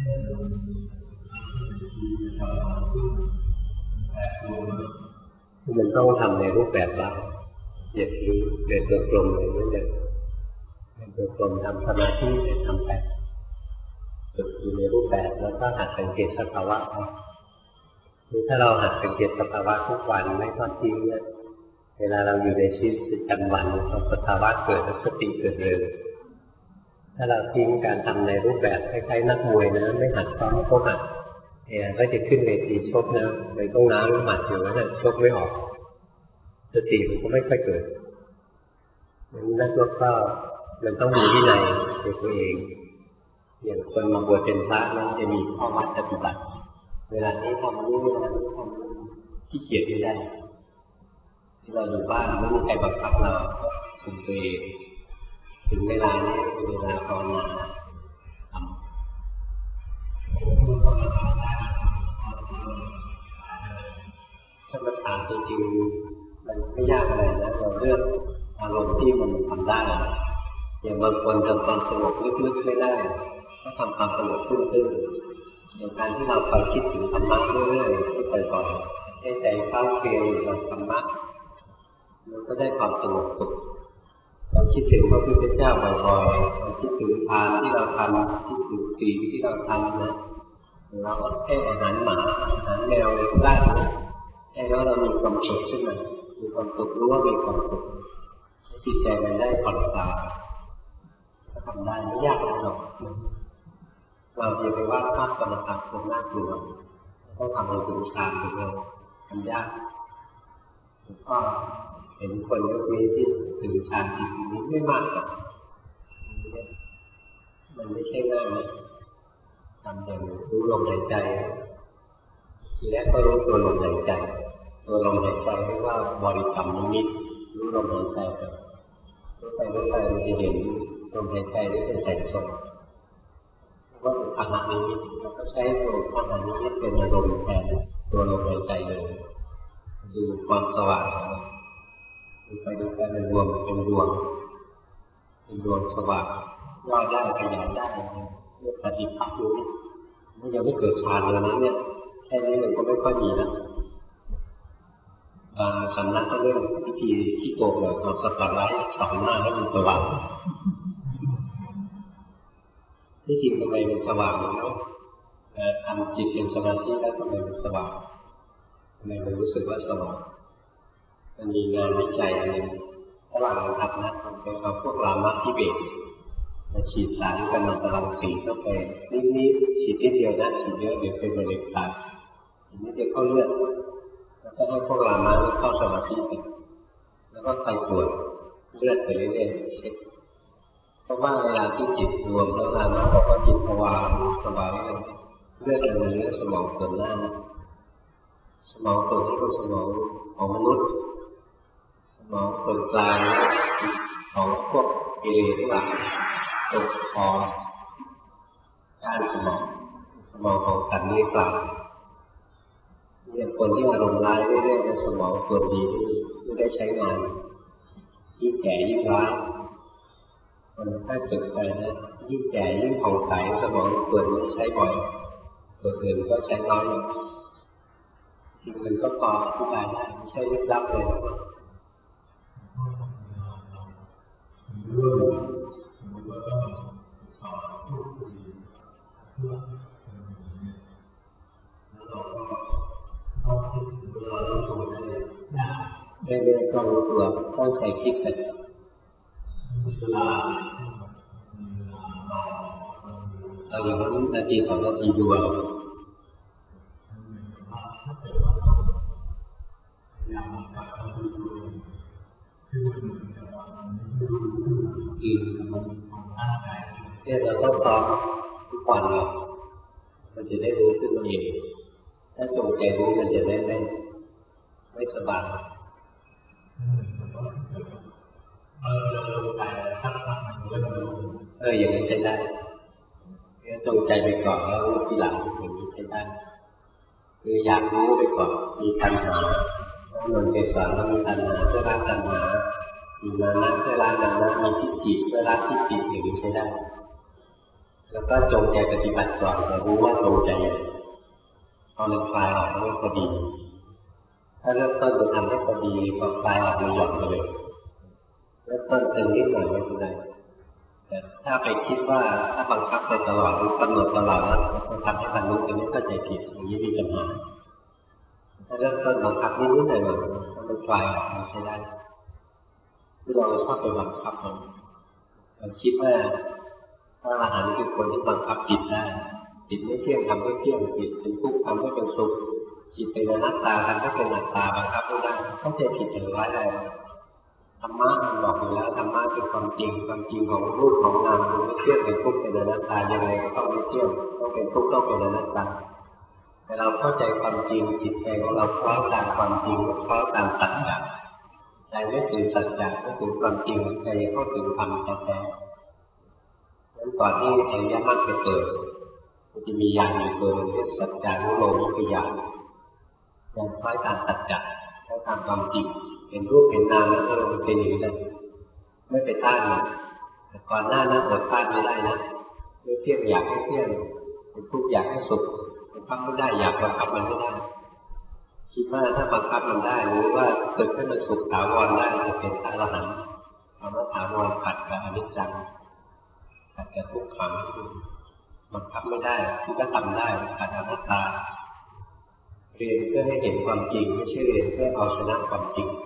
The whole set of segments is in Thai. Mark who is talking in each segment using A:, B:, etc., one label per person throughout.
A: มันต้องทำในรูปแบบบ้างอย่าเดินตัวกลมเลยไม่เดินตัวกลมทำสมาธิทำแบบฝึกอยู่ในรูปแบบแล้วก็หัดสังเกตสภาวะคือถ้าเราหัดสังเกตสภาวะทุกวันไม่ทอดทิ้งเนี่ยเวลาเราอยู่ในชีวิตประจำวันสภาวะเกิดสติเกิดเร็วถ้าเราทิ้งการทำในรูปแบบคล้ายๆนักมวยนะไม่หัดซ้อมก็หัดก็จะขึ้นเวทีชกนะไปต้องน้ำหมัดอยู่นั้นชกไม่ออกสติมันก็ไม่ค่อยเกิดนักรบก็มันต้องมีวินัยในตัวเองอย่างคนมาบวชเป็นพระนั้นจะมีข้อวัดปฏิบัติเวลานี้ทำนี้เวลานี้ทำขี้เกียจไม่ได้ที่เราอยู่บ้านไม่มีใครบังคับเราคุมตัวเองถึงเวลานี้เวลาภาวนาทำถ้ามาถามจริงๆมันไม่ยากอะไรนะเราเลือกอารมณ์ที่มันทำได้อย่างบางคนทำความสงบลึกๆไม่ได้ก็ทำความสงบตื้นๆอย่างการที่เราคอยคิดถึงธรรมะเรื่อยๆที่บ่อยๆให้ใจเข้าเคลียร์อยู่กับธรรมะมันก็ได้ความสงบสุขเราคิดถึงพระพุทธเจ้าบ่อยๆเราคิดถึงทานที่เราทำคิดถึงศีลที่เราทำนะเราให้อาหารหมาอาหารแมวอะไรก็ได้นะให้แล้วเรามีความสุขขึ้นมามีความสุขรู้ว่ามีความสุขจิตใจมันได้ผ่อนคลายทำได้ไม่ยากหรอกเราจะไปวาดภาพกรรมฐานคนน่ากลัวต้องทำให้ถึงฌานถึงเราทำยากก็เห็นคนยุคนี้ที่ถึงฌานจิตนี้ไม่มากหรอกมันไม่ใช่ง่ายนะทำอย่างรู้ลมหายใจทีแรกก็รู้ตัวลมหายใจตัวลมหายใจเรียกว่าบริกรรมนิมิตรู้ลมหายใจไปเรื่อยๆมันจะเห็นลมหายใจได้เป็นแสงสว่างว่าเป็นอาหารนิมิตเราก็ใช้ตัวอาหารนิมิตเป็นอารมณ์แทนตัวลมหายใจเลยดูความสว่างดูไปดูไปเป็นรวมเป็นดวงสว่างย่อได้ขยายได้เรื่องปฏิปักษ์ดูนี่ยังไม่เกิดฌานเลยนะเนี่ยแค่นี้มันก็ไม่ค่อยมีแล้วสำนักก็เรื่องวิธีที่โกงเลยเอาสปาร์ไลท์สองหน้าให้มันสว่างที่จริงทำไมมันสว่างเนาะทำจิตเป็นสมาธิแล้วทำไมมันสว่างทำไมมันรู้สึกว่าสว่างมันมีงานวิจัยอะไรระหว่างทำนะมันเป็นเอาพวกรามาธิเบศมาฉีดสารกัมมันตรังสีเข้าไปนิดๆฉีดนิดเดียวนะฉีดเยอะเดี๋ยวเป็นมะเร็งตายฉีดนิดเดียวเข้าเลือดแล้วก็ให้พวกรามาเข้าสมาธิกันแล้วก็คอยตรวจเลือดไปเรื่อยๆเช็คเพราะว่าเวลาที่จิตรวมแล้วรามาบอกว่าจิตภาวะสบายเลือดมันเลือดสมองส่วนหน้าสมองส่วนที่เป็นสมองของมนุษย์สมองส่วนกลางของพวกกิเลสทั้งหลายตกคอด้านสมองของสัตว์เลี้ยงกลางเนี่ยคนที่อารมณ์ร้ายเรื่อยๆในสมองส่วนดีไม่ได้ใช้งานยิ่งแก่ยิ่งร้ายคนถ้าเกิดไปนะยิ่งแก่ยิ่งผ่องใสสมองส่วนนี้ใช้บ่อยส่วนอื่นก็ใช้น้อยจริงมันก็พออธิบายได้ไม่ใช่ลึกลับเลยเรื่อยๆก็รู้ตัวต้องใส่คิดไปเอาอย่างนั้นนาทีสองนาทีดูเนี่ยเราต้องซ้อมทุกวันเลยมันจะได้รู้ขึ้นมาเองถ้าจงใจรู้มันจะได้ไม่สบายอย่างนี้ใช้ได้จงใจไปก่อนแล้วรู้ทีหลังอย่างนี้ใช้ได้คืออยากรู้ไปก่อนมีตัณหามันเป็นก่อนแล้วมีตัณหาเพื่อละตัณหามีมานะเพื่อละมานะมีทิฏฐิเพื่อละทิฏฐิอย่างนี้ใช้ได้แล้วก็จงใจปฏิบัติก่อนจะรู้ว่าจงใจพอมันคลายออกมันพอดีถ้าเริ่มต้นจะทำให้พอดีพอคลายออกมันหย่อนไปเลยเริ่มต้นตึงนิดหน่อยไม่เป็นไรแต่ถ้าไปคิดว่าถ้าบังคับไปตลอดหรือกำหนดตลอดแล้วจะทำให้บรรลุอันนี้เข้าใจผิดอย่างนี้มีปัญหาถ้าเริ่มต้นบังคับนิดๆหน่อยๆมันคลายออกมันใช้ได้ที่เราชอบไปบังคับมันเราคิดว่าพระอรหันต์คือคนที่บังคับจิตได้จิตไม่เที่ยงทำให้เที่ยงจิตเป็นทุกข์ทำให้เป็นสุขจิตเป็นอนัตตาทำให้เป็นอนัตตาบังคับไม่ได้เข้าใจผิดอย่างร้ายแรงธรรมะมันบอกอยู่แล้วธรรมะเป็นความจริงความจริงของรูปของนามมันไม่เที่ยงเป็นทุกข์เป็นอนัตตายังไงก็ต้องไม่เที่ยงต้องเป็นทุกข์ต้องเป็นอนัตตาแต่เราเข้าใจความจริงจิตใจของเราคล้อยตามความจริงคล้อยตามสัจจะใจไม่ถึงสัจจะไม่ถึงความจริงใจเข้าถึงธรรมแท้ๆนั้นก่อนที่อริยมรรคจะเกิดมันจะมีญาณอยู่ตัวนึงเรียกสัจจานุโลมวิทยาอย่างคล้อยตามสัจจะคล้อยตามความจริงเห็นรูปเห็นนามแล้วมันเป็นอย่างนี้เลยไม่ไปต้านมันแต่ก่อนหน้านั้นอดต้านไม่ได้นะไม่เที่ยงอยากให้เที่ยงเป็นทุกข์อยากให้สุขบังคับไม่ได้อยากบังคับมันไม่ได้คิดว่าถ้าบังคับมันได้หรือว่าฝึกให้มันสุขถาวรได้จะเป็นพระอรหันต์คำว่าถาวรขัดกับอนิจจังขัดกับทุกขังบังคับไม่ได้ที่ก็ทำได้ขัดอนัตตาเรียนเพื่อให้เห็นความจริงไม่ใช่เรียนเพื่อเอาชนะความจริง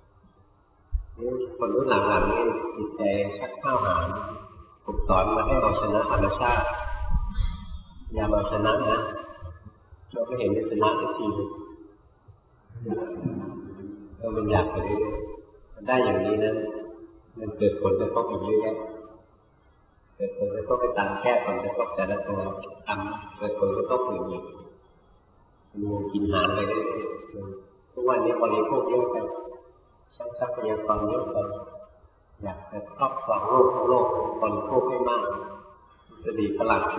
A: คนรุ่นหลังๆนี่จิตใจชักข้าวหาถูกสอนมาให้เอาชนะธรรมชาติอย่าเอาชนะนะเราก็เห็นได้ชนะทุกทีมันอยากไปเรื่อยๆได้อย่างนี้นะมันเกิดผลกระทบอยู่เยอะแยะเกิดผลกระทบไปตามแค่ผลกระทบแต่ละตัวทำเกิดผลกระทบอื่นๆมันกินหางไปเรื่อยๆทุกวันนี้บริโภคเยอะไปใช้ทรัพยากรเยอะไปอยากจะครอบครองโลกทั้งโลกบริโภคให้มากจะดีพลัง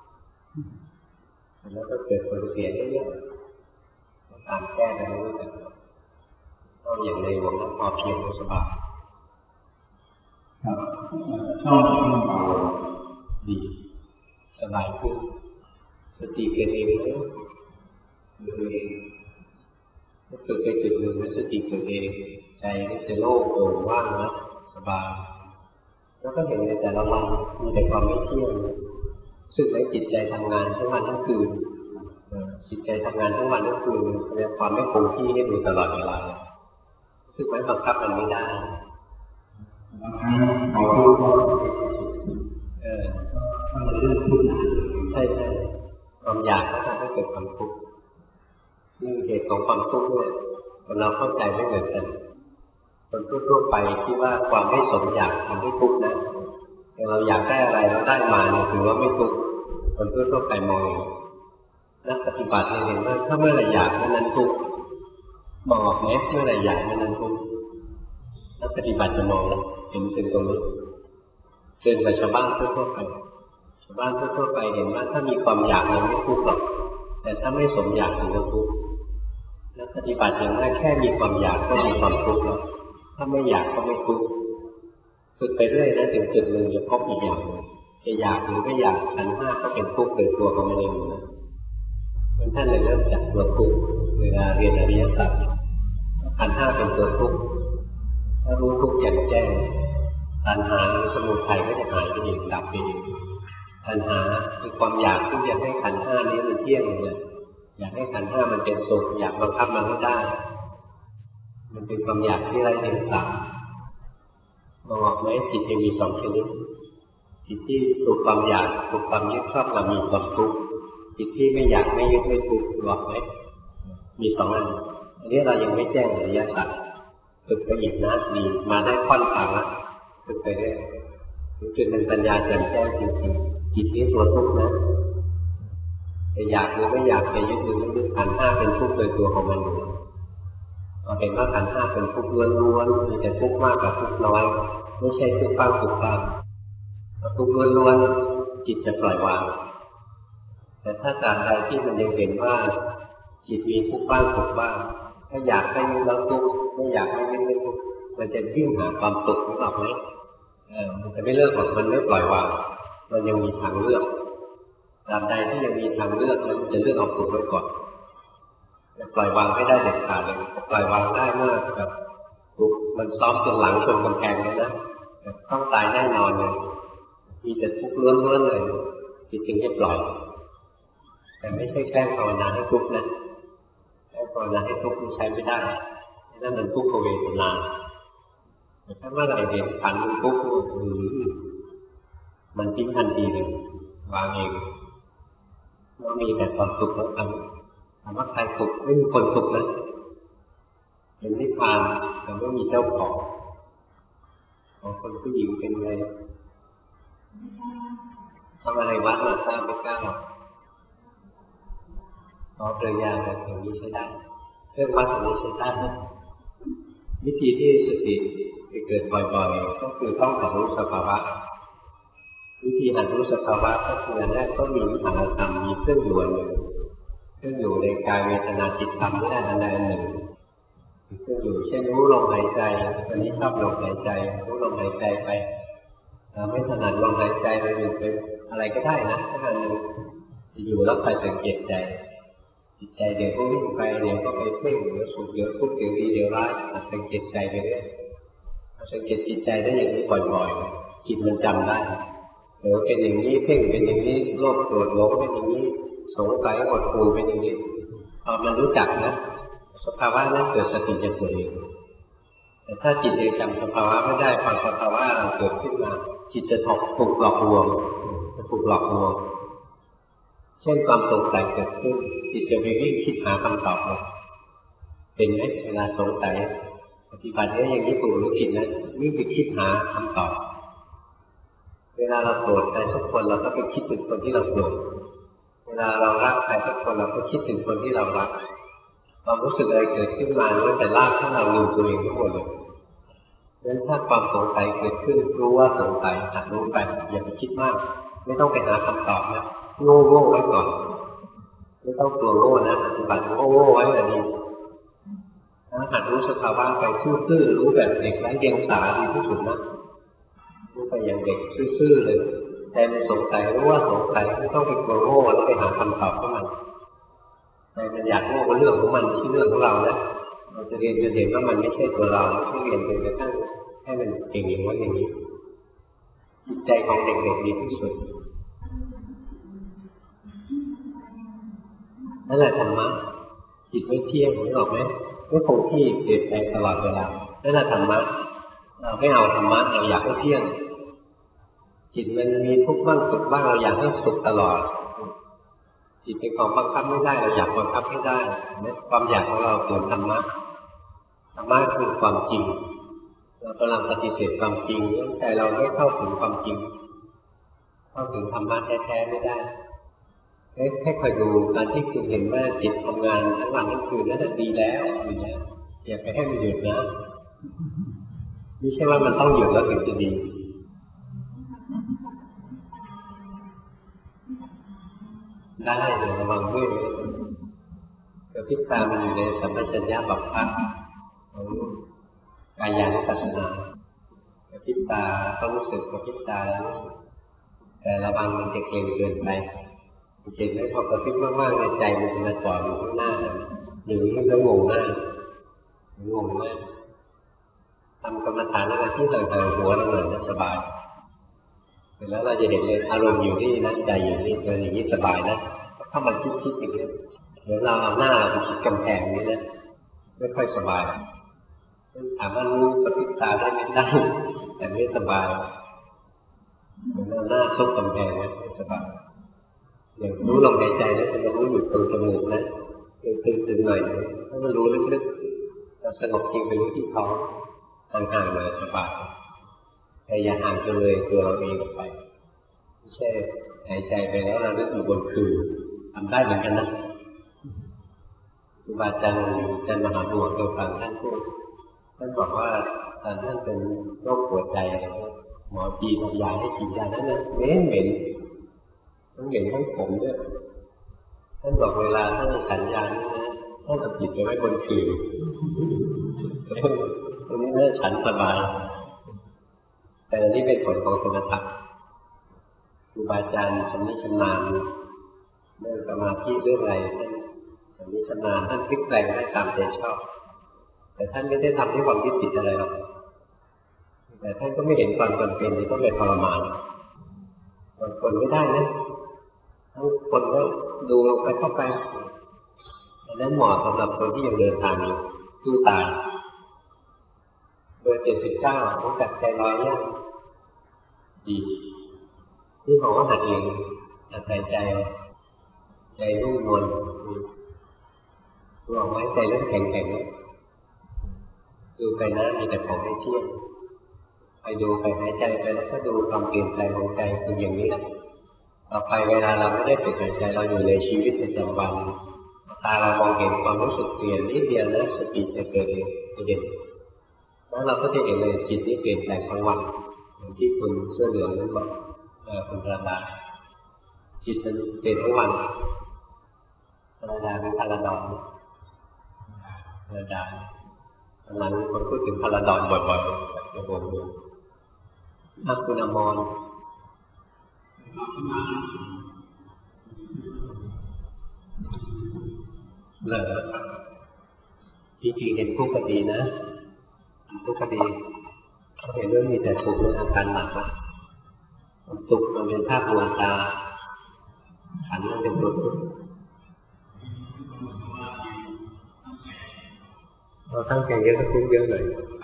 A: แล้วก็เกิดผลเสียเยอะๆตามแก้ไปเรื่อยๆต้องอย่างในหลวงพอเพียงสบาย
B: ครับชอบที่เบา
A: ดีสบายขึ้นสติเกิดเองนะเองถ้าเกิดไปจุดหนึ่งแล้วสติเกิดเองใจนี่จะโล่งโปร่งว่างนะสบายแล้วก็เห็นในแต่ละวันมีแต่ความไม่เที่ยงซึ่งในจิตใจทำงานทั้งวันทั้งคืนจิตใจทำงานทั้งวันทั้งคืนแสดงความไม่คงที่ให้ดูตลอดเวลาซึ่งไม่บังคับมันไม่ได้
B: บางครั้งเราพูดว่าถ้ามันเรื่องทุกข์
A: ใช่ความอยากก็ทำให้เกิดความทุกข์นี่เหตุของความทุกข์เนี่ยเราเข้าใจไม่เหมือนกันคนทั่วไปคิดว่าความไม่สมอยากทำให้ทุกข์นะแต่เราอยากได้อะไรเราได้มาเนี่ยถือว่าไม่ทุกข์คนทั่วไปมองนักปฏิบัติเห็นว่าถ้าเมื่อไรอยากเมื่อนั้นทุกข์มองออกไหมเมื่อไรอยากเมื่อนั้นทุกข์นักปฏิบัติจะมองเห็นถึงตรงนี้เกินกว่าชาวบ้านทั่วไปชาวบ้านทั่วไปเห็นว่าถ้ามีความอยากมันไม่ทุกข์หรอกแต่ถ้าไม่สมอยากถึงจะทุกข์นักปฏิบัติเห็นว่าแค่มีความอยากก็มีความทุกข์แล้วถ้าไม่อยากก็ไม่ทุกข์ฝึกไปเรื่อยนะถึงจุดหนึ่งจะพบอีกอย่างนึงจะอยากหรือไม่อยากขันธ์ห้าก็เป็นทุกข์โดยตัวของมันเองนะท่านเลยเริ่มจากตัวทุกข์เวลาเรียนอริยสัจขันธ์ห้าเป็นตัวทุกข์ถ้ารู้ทุกข์อย่างแจ้งตัณหาสมุทัยก็จะหายไปเองดับไปเองตัณหาคือความอยากที่จะให้ขันธ์ห้านี้มันเที่ยงเลยอยากให้ขันธ์ห้ามันเป็นสุขอยากบังคับมันไม่ได้มันเป็นความอยากที่ไร้เดียงสามองออกไหมจิตจะมีสองชนิดจิตที่ถูกความอยากถูกความยึดชอบเรามีความทุกข์จิตที่ไม่อยากไม่ยึดไม่ทุกข์บอกไหมมีสองอันนี้เรายังไม่แจ้งอริยสัจฝึกไปอีกนะมีมาได้ค่อนทางแล้วฝึกไปเรื่อยจุดหนึ่งปัญญาแจ่มแจ้งจริงๆจิตนี้ตัวทุกข์นะจะอยากหรือไม่อยากจะยึดหรือไม่ยึดขันธ์ห้าเป็นทุกข์โดยตัวของมันอยู่เราเห็นว่าขันธ์ห้าเป็นทุกข์ล้วนๆมีแต่ทุกข์มากกับทุกข์น้อยไม่ใช่ทุกข์บ้างทุกข์บ้างทุกข์ล้วนๆจิตจะปล่อยวางแต่ถ้าตราบใดที่มันยังเห็นว่าจิตมีทุกข์บ้างทุกข์บ้างถ้าอยากให้ยึดแล้วทุกข์ไม่อยากให้ยึดไม่ทุกข์มันจะวิ่งหาความสุขหรือเปล่าไหมมันจะไม่เลิกหรอกมันไม่ปล่อยวางมันยังมีทางเลือกตราบใดที่ยังมีทางเลือกแล้วมันจะเลือกเอาสุขไว้ก่อนปล่อยวางไม่ได้เด็ดขาดเลยปล่อยวางได้เมื่อแบบมันซ้อมจนหลังชนกำแพงเลยนะต้องตายแน่นอนเลยมีแต่ทุกข์ล้วนๆเลยจิตจึงจะปล่อยแต่ไม่ใช่แกล้งภาวนาให้ทุกข์นะแกล้งภาวนาให้ทุกข์มันใช้ไม่ได้นั่นมันทุกขเวทนาแต่ถ้าเมื่อไหร่เห็นขันธ์มันทุกข์มันทิ้งทันทีเลยวางเองแล้วมีแต่ความสุขแล้วทำว่าใครสุขไม่มีคนสุขนะเป็นนิพพานแต่ไม่มีเจ้าของคนผู้หญิงเป็นไงทำอะไรวัดมาทราบไม่กล้าเจอยาแบบนี้ใช้ได้เครื่องวัดแบบนี้ใช้ได้นะวิธีที่สติจะเกิดบ่อยๆก็คือต้องหัดรู้สภาวะวิธีหัดรู้สภาวะก็คืออันแรกก็มีวิหารธรรมมีเครื่องอยู่เลยเครื่องอยู่ในกายเวทนาจิตธรรมไม่ได้อันใดอันหนึ่งเครื่องอยู่เช่นรู้ลมหายใจตอนนี้ชอบลมหายใจรู้ลมหายใจไปไม่ถนัดลมหายใจเราอยู่เป็นอะไรก็ได้นะแค่นั้นอยู่แล้วไปสังเกตใจจิตใจเดี๋ยวก็วิ่งไปเดี๋ยวก็ไปเพ่งเดี๋ยวสุขเดี๋ยวทุกข์เดี๋ยวดีเดี๋ยวร้ายสังเกตใจไปเรื่อยสังเกตจิตใจได้อย่างนี้บ่อยๆจิตมันจำได้เดี๋ยวเป็นอย่างนี้เพ่งเป็นอย่างนี้โลภโกรธหลงเป็นอย่างนี้สงสัยหดหู่เป็นอย่างนี้พอมันรู้จักนะสภาวะนั้นเกิดสติจะเกิดเองแต่ถ้าจิตเองจำสภาวะไม่ได้พอสภาวะเราเกิดขึ้นมาจิตจะถูกหลอกลวงเช่นความสงสัยเกิดขึ้นจิตจะไปวิ่งคิดหาคำตอบเลยเป็นไหมเวลาสงสัยปฏิบัตินี้อย่างนี้ถูกหรือผิดนะวิ่งไปคิดหาคำตอบเวลาเราโกรธใครสักคนเราก็ไปคิดถึงคนที่เราโกรธเวลาเรารักใครสักคนเราก็คิดถึงคนที่เรารักความรู้สึกอะไรเกิดขึ้นมาล้วนแต่ลากให้เราลืมตัวเองทั้งหมดเลยเพราะฉะนั้นถ้าความสงสัยเกิดขึ้นรู้ว่าสงสัยหัดรู้ไปอย่าไปคิดมากไม่ต้องไปหาคำตอบนะโง่ไว้ก่อนไม่ต้องกลัวโง่นะปฏิบัติโง่ไว้แบบนี้ถ้าหัดรู้สภาวะไปซื่อๆรู้แบบเด็กไร้เดียงสาดีที่สุดนะรู้ไปอย่างเด็กซื่อๆเลยแต่มันสงสัยรู้ว่าสงสัยไม่ต้องไปกลัวโง่แล้วไปหาคำตอบของมันแต่มันอยากโง่ก็เรื่องของมันไม่ใช่เรื่องของเรานะเราจะเรียนจะเห็นว่ามันไม่ใช่ตัวเราไม่ใช่เรียนจนกระทั่งให้มันเก่งอย่างนั้นอย่างนี้จิตใจของเด็กๆดีที่สุดนั่นแหละธรรมะจิตไม่เที่ยงนึกออกไหมไม่คงที่เปลี่ยนแปลงตลอดเวลานั่นแหละธรรมะเราไม่เอาธรรมะเราอยากให้เที่ยงจิตมันมีทุกข์บ้างสุขบ้างเราอยากให้สุขตลอดจิตเป็นของบังคับไม่ได้เราอยากบังคับให้ได้ความอยากของเราเกิดธรรมะคือความจริงเรากำลังปฏิเสธความจริงแต่เราไม่เข้าถึงความจริงเข้าถึงธรรมะแท้ๆไม่ได้แค่คอยดูตอนที่คุณเห็นว่าจิตทำงานทั้งวันทั้งคืนนั่นดีแล้วอย่าไปให้มันหยุดนะไม่ใช่ว่ามันต้องหยุดแล้วถึงจะดีได้เลยระวังด้วยกระพริบตามันอยู่ในสัมปชัญญะบัพพะของกายานุปัสสนากระพริบตาต้องรู้สึกกระพริบตาแล้วรู้สึกแต่ระวังมันจะเกร็งเกินไปเห็นไหมพอกระพริบมากๆในใจมันจะมาจ่ออยู่ข้างหน้าอย่างนี้ก็งงมากทำกรรมฐานอะไรที่ห่างๆหัวเราหน่อยนะสบายเสร็จแล้วเราจะเห็นเลยอารมณ์อยู่นี่นะใจอยู่นี่อย่างนี้สบายนะถ้ามันคิดอย่างนี้เดี๋ยวเราเอาหน้าเราไปคิดกำแพงนี้นะไม่ค่อยสบายถามว่ารู้กระพริบตาได้ไม่ได้แต่ไม่สบายเหมือนเอาหน้าซุกกำแพงนะไม่สบายอย่างรู้ลมหายใจแล้วจะรู้อยู่ตรงจมูกนะตึงๆหน่อยถ้ามันรู้ลึกๆเราสงบจริงไปรู้ที่ท้องห่างๆเลยสบายแต่อย่าห่างจนเลยตัวเราเองออกไปไม่ใช่หายใจไปแล้วเรานึกอยู่บนคือทำได้เหมือนกันนะครูบาอาจารย์มหาบัวเคยฟังท่านพูดท่านบอกว่าตอนท่านเป็นโรคหัวใจหมอจีนยาให้กินยานั้นนะเหม็นทั้งเหม็นทั้งขมด้วยท่านบอกเวลาท่านฉันยานี้นะท่านเอาจิตไปไว้บนคือตรงนี้น่าฉันสบายแต่อันนี้เป็นผลของสมถะครูบาอาจารย์ชำนิชำนาญเรื่องสมาธิเรื่องอะไรท่านชำนิชำนาญท่านพลิกแปลงได้ตามใจชอบแต่ท่านไม่ได้ทำด้วยความยึดติดอะไรหรอกแต่ท่านก็ไม่เห็นความจำเป็นที่ต้องไปทรมานบางคนไม่ได้นะทั้งคนก็ดูไปเข้าไปอันนั้นเหมาะสำหรับคนที่ยังเดินทางอยู่สู้ตายเบอร์79ต้องจัดใจลอยเนี่ยดีที่เขาก็หัดเองหัดใจรุ่มนวลรู้ไหมใจเริ่มแข็งๆดูไปนะมีแต่ของไม่เที่ยงไปดูไปหายใจไปแล้วก็ดูความเปลี่ยนแปลงของใจคืออย่างนี้แหละต่อไปเวลาเราไม่ได้ฝึกหายใจเราอยู่ในชีวิตประจำวันตาเรามองเห็นความรู้สึกเปลี่ยนนิดเดียวแล้วสติจะเกิดเองจะเด่นแล้วเราก็จะเห็นเลยจิตที่เปลี่ยนแปลงทั้งวันอย่างที่คุณเสื้อเหลืองนั้นบอกคุณธรรมดาจิตมันเปลี่ยนทั้งวันธรรมดาเป็นพาราดอนธรรมดาตอนนั้นคนพูดถึงพาราดอนบ่อยๆจะบอกดูคุณอมรเลยที่จริงเห็นทุกข์ก็ดีนะทุกข์ก็ดีเขาเห็นเรื่องมีแต่ทุกข์เรื่องอาการหนักนะทุกข์มันเป็นภาพลวงตาขันธ์มันเป็นตัวทุกข์เราตั้งใจเยอะก็ทุกข์เยอะเลย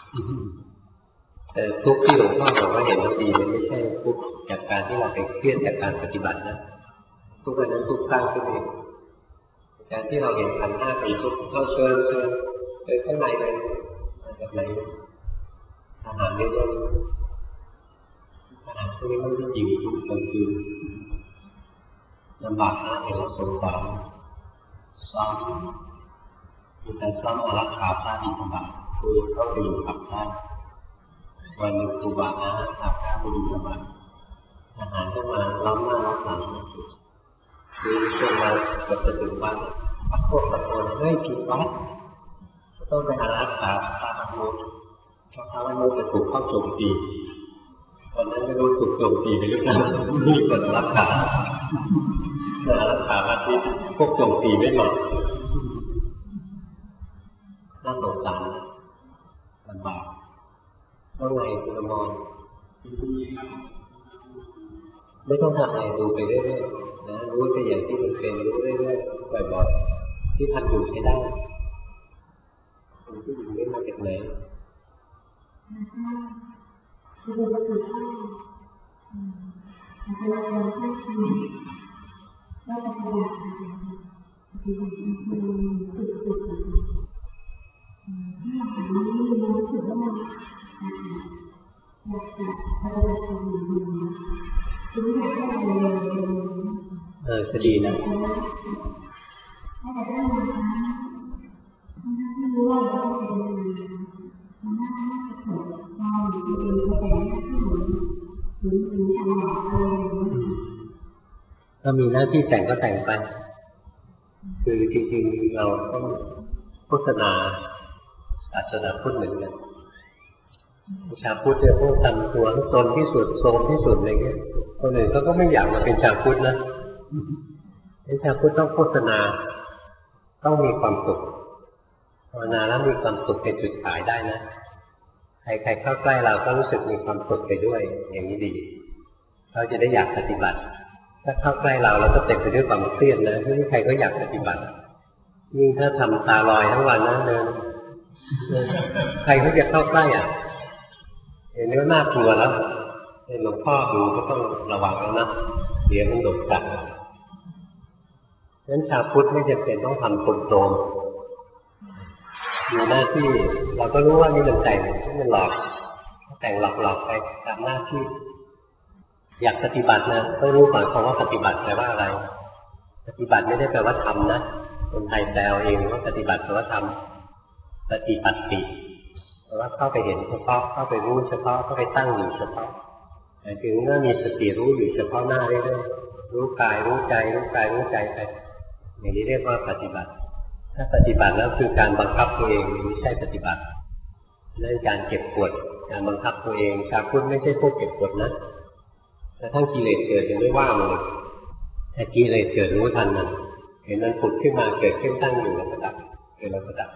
A: แต่ทุกข์ที่หลวงพ่อบอกว่าเห็นแล้วดีมันไม่ใช่ทุกข์จากการที่เราไปเครียดจากการปฏิบัตินะทุกข์นั้นทุกข์สร้างขึ้นเองการที่เราเห็นขันธ์ห้าเป็นทุกข์เข้าเชิญข้างในเลยมาจากไหนอาหารเยอะๆอาหารพวกนี้ไม่ได้ยิวทุกข์กลางคืนลำบากนะเห็นเราสงสารซ้อมมีการซ้อมอารักขาพระอินทร์บาทคือเข้าไปอยู่กับท่านวันหนึ่งครูบาอาจารย์พาข้าไปอยู่กับมันอาหารก็มาล้อมหน้าล้อมหลังคือช่วงเราจะถึงวันพวกตะโกนเฮ้ยผิดวัดต้องไปอารักขาพระอนุเพราะพระอนุจะถูกเข้าโจมตีตอนนั้นไม่รู้ถูกโจมตีไปหรือเปล่ามีคนรักษารักษาว่าที่พวกโจมตีไม่หมดน่าสงสารลำบากต้องไงคุณมองไม่ต้องทำอะไรดูไปเรื่อยๆนะรู้ไปอย่างที่มันเป็นรู้เรื่อยๆบ่อยๆที่ทำอยู่ใช้ได้คนที่อยู่นี่มาจากไหนคือเราคือข้าวเราเราให้ชีวิตเราปฏิบัติคือฝึกถ้าอย่างนี้เรารู้สึกว่าอยากจะปฏิบัติความดีคืออยากได้เลยจะดีนะถ้าจะได้มาที่รู้ว่าเราเป็นมันน่าจะเกิดเราหรือเองก็เป็นหน้าที่หรือตลอดเลยถ้ามีหน้าที่แต่งก็แต่งไปคือจริงๆเราต้องโฆษณาศาสนาพุทธเหมือนกันชาวพุทธเนี่ยพวกทำตัวตนที่สุดทรงที่สุดอะไรเงี้ยคนอื่นเขาก็ไม่อยากมาเป็นชาวพุทธนะชาวพุทธต้องโฆษณาต้องมีความสุขภาวนาแล้วมีความสุขเป็นจุดขายได้นะใครๆเข้าใกล้เราก็รู้สึกมีความสุขไปด้วยอย่างนี้ดีเขาจะได้อยากปฏิบัติถ้าเข้าใกล้เราก็เต็มไปด้วยความเครียดนะไม่มีใครก็อยากปฏิบัติยิ่งถ้าทำตาลอยทั้งวันนะเดินใครเขาจะเข้าใกล้อ่ะเห็นว่าน่ากลัวแล้วหลวงพ่อดูก็ต้องระวังแล้วนะเดี๋ยวมันโดดกัดฉะนั้นชาวพุทธไม่จำเป็นต้องทำโตมมีหน้าที่เราก็รู้ว่านี่มันแต่งมันหลอกแต่งหลอกไปตามหน้าที่อยากปฏิบัตินะต้องรู้ก่อนคำว่าปฏิบัติแปลว่าอะไรปฏิบัติไม่ได้แปลว่าทำนะคนไทยแปลเองว่าปฏิบัติแปลว่าทำปฏิบัติแปลว่าเข้าไปเห็นเฉพาะเข้าไปรู้เฉพาะเข้าไปตั้งอยู่เฉพาะแต่ถึงเมื่อมีสติรู้อยู่เฉพาะหน้าเรื่อยๆรู้กายรู้ใจรู้กายรู้ใจไปอย่างนี้เรียกว่าปฏิบัติถ้าปฏิบัติแล้วคือการบังคับตัวเองไม่ใช่ปฏิบัติเรื่องการเก็บกดการบังคับตัวเองชาวพุทธไม่ใช่พวกเก็บกดนะปแต่ทั้งกิเลสเกิดยังไม่ว่ามันเลยแต่กิเลสเกิดรู้ทันมันเห็นมันผุดขึ้นมาเกิดขึ้นตั้งอยู่แล้วก็ดับเกิดแล้วก็ดับ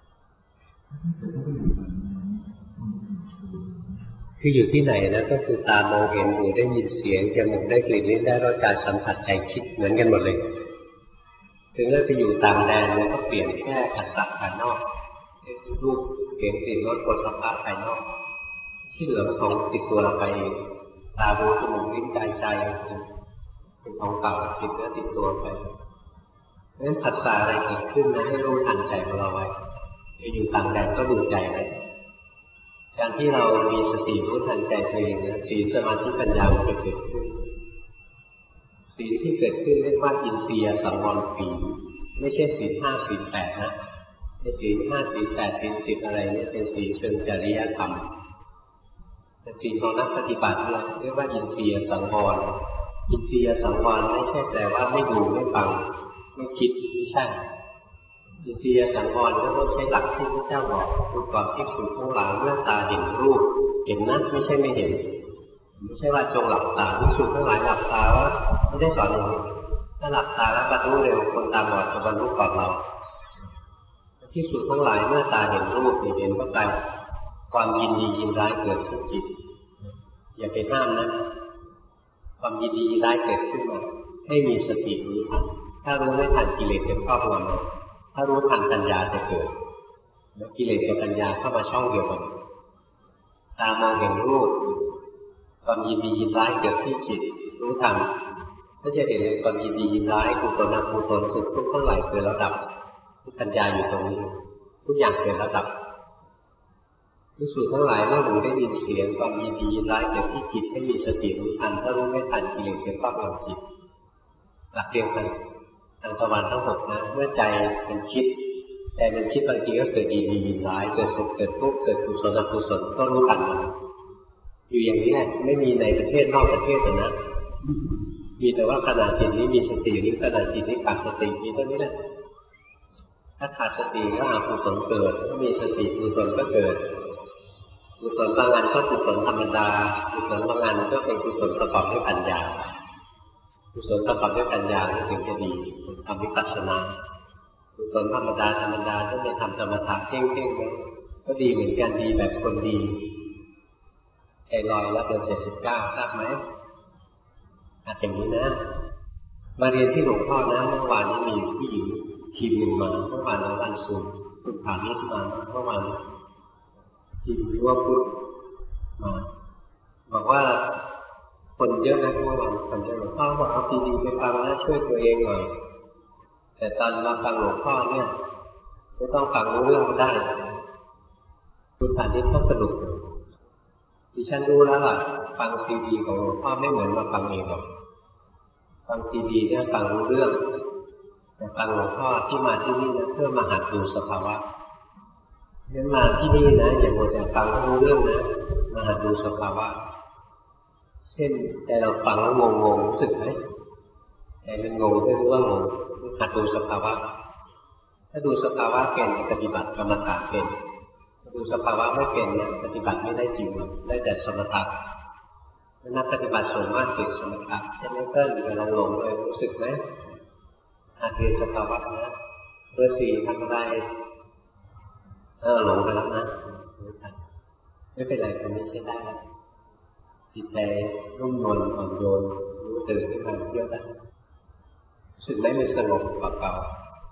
A: คืออยู่ที่ไหนนะก็คือตามองเห็นหูได้ยินเสียงจมูกได้กลิ่นลิ้นได้รสกายสัมผัสใจคิดเหมือนกันหมดเลยถึงเราไปอยู่ต่างแดนมันก็เปลี่ยนแค่ผัสสะภายนอกรูปเสียงกลิ่นรสผลสัมผัสภายนอกที่เหลือของติดตัวเราไปตาหูจมูกลิ้นกายใจเป็นของเก่าติดเนื้อติดตัวไปเพราะฉะนั้นผัสสะอะไรเกิดขึ้นนะให้รู้ทันใจของเราไว้จะอยู่ต่างแดนก็ดูใจไว้การที่เรามีสติรู้ทันใจตัวเองนะศีลสมาธิปัญญามันจะเกิดขึ้นศีลที่เกิดขึ้นเรียกว่าอินทรียสังวรศีลไม่ใช่ศีล 5 ศีล 8นะไม่ศีล 5 ศีล 8 ศีล 10อะไรเนี่ยเป็นศีลเชิงจริยธรรมแต่ศีลของนักปฏิบัติเนี่ยเรียกว่าอินทรียสังวรอินทรียสังวรไม่ใช่แปลว่าไม่ดูไม่ฟังไม่คิดไม่ใช่อินทรียสังวรก็ต้องใช้หลักที่พระเจ้าบอกดูก่อนภิกษุทั้งหลายเมื่อตาเห็นรูปเห็นนะไม่ใช่ไม่เห็นไม่ใช่ว่าจงหลับตาภิกษุทั้งหลายหลับตาว่าไม่ได้สอนอย่างนี้ถ้าหลับตาแล้วบรรลุเร็วคนตาบอดจะบรรลุก่อนเราภิกษุทั้งหลายเมื่อตาเห็นรูปเห็นก็ไปความยินดียินร้ายเกิดขึ้นจิตอย่าไปห้ามนะความยินดียินร้ายเกิดขึ้นมาให้มีสติรู้ทันถ้ารู้ไม่ทันกิเลสจะครอบงำถ้ารู้ทันปัญญาจะเกิดแล้วกิเลสกับปัญญาเข้ามาช่องเดียวกันตามองเห็นรูปความยินดียินร้ายเกิดที่จิตรู้ทันก็จะเห็นความยินดียินร้ายกุศลอกุศลสุขทุกข์เท่าไหร่เกิดแล้วดับปัญญาอยู่ตรงนี้ทุกอย่างเกิดแล้วดับภิกษุทั้งหลายเมื่อหูได้ยินเสียงความยินดียินร้ายเกิดที่จิตให้มีสติรู้ทันถ้ารู้ไม่ทันกิเลสจะครอบงำจิตหลักเดียวกันทางตะวันทั้งหกนะเมื่อใจมันคิดใจมันคิดบางทีก็เกิดยินดียินร้ายเกิดสุขเกิดทุกข์เกิดกุศลอกุศลก็รู้ทันมันอยู่อย่างนี้แหละไม่มีในประเทศนอกประเทศนะมีแต่ว่าขณะจิตนี้มีสติหรือขณะจิตนี้ขาดสติมีเท่านี้แหละถ้าขาดสติก็อกุศลเกิดถ้ามีสติกุศลก็เกิดกุศลบางอันก็กุศลธรรมดากุศลบางอันก็เป็นกุศลประกอบด้วยปัญญากุศลประกอบด้วยปัญญาถึงจะดีทำวิปัสสนากุศลธรรมดาถ้าไม่ทำสมถะเพ่งๆก็ดีเหมือนกันดีแบบคนดีใจลอยแล้วเดือน79ทราบไหมอาจอย่างนี้นะมาเรียนที่หลวงพ่อนะเมื่อวานนี้มีผู้หญิงทีมหนึ่งมาเมื่อวานแล้ววันศุกร์คุณผ่านนี้มาเมื่อวานทีมรู้ว่าพุทธมาบอกว่าคนเยอะนะเมื่อวานคนเยอะหลวงพ่อบอกเอาซีดีไปฟังนะช่วยตัวเองหน่อยแต่ตอนมาฟังหลวงพ่อเนี่ยไม่ต้องฟังรู้เรื่องก็ได้คุณผ่านนี้ก็สนุกดิฉันรู้แล้วล่ะฟังซีดีของหลวงพ่อไม่เหมือนมาฟังเองหรอกฟังซีดีเนี่ยฟังรู้เรื่องแต่ฟังหลวงพ่อที่มาที่นี่นะเพื่อมาหัดดูสภาวะงั้นมาที่นี่นะอย่ามัวแต่ฟังรู้เรื่องนะมาหัดดูสภาวะเช่นแต่เราฟังแล้วงงรู้สึกไหมแต่มันงงไม่รู้ว่างงหัดดูสภาวะถ้าดูสภาวะเป็นปฏิบัติกรรมฐานเป็นดูสภาวะไม่เป็นเนี่ยปฏิบัติไม่ได้จริงได้แต่สมถะนักปฏิบัติส่วนมากติดสมถะจะไม่เพิ่มเวลาหลงเลยรู้สึกไหมอาเรียนสภาวะนะเบอร์ 4ทำอะไรหลงไปแล้วนะไม่เป็นไรตรงนี้ใช้ได้แล้วจิตใจรุ่มนวลอ่อนโยนรู้ตื่นขึ้นมาเที่ยวได้รู้สึกไหมมันสงบกว่าเก่า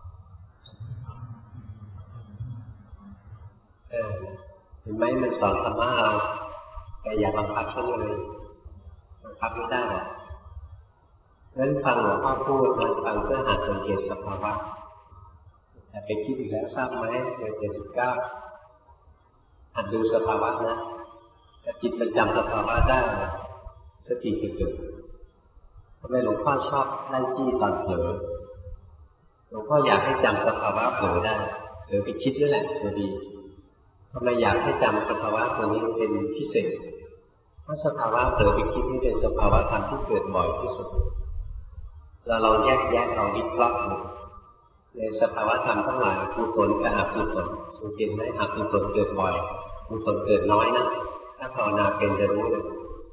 A: เห็นไหมมันสอนธรรมะเราแต่อย่าบังคับเขาเลยบังคับไม่ได้หรอกงั้นฟังหลวงพ่อพูดนะฟังเพื่อหาสังเกตสภาวะแต่ไปคิดอีกแล้วทราบไหมเดือน79หัดดูสภาวะนะแต่จิตมันจำสภาวะได้สติจะเกิดทำไมหลวงพ่อชอบไล่จี้ตอนเผลอหลวงพ่ออยากให้จำสภาวะเผลอได้เผลอไปคิดนั่นแหละตัวดีทำไมอยากให้จำสภาวะตัวนี้เป็นพิเศษเพราะสภาวะเผลอไปคิดนี่เป็นสภาวะธรรมที่เกิดบ่อยที่สุดเราลองแยกเราวิเคราะห์ดูในสภาวะธรรมทั้งหลายกุศลกับอกุศลสังเกตไหมอกุศลเกิดบ่อยกุศลเกิดน้อยนะถ้าภาวนาเป็นจะรู้เลย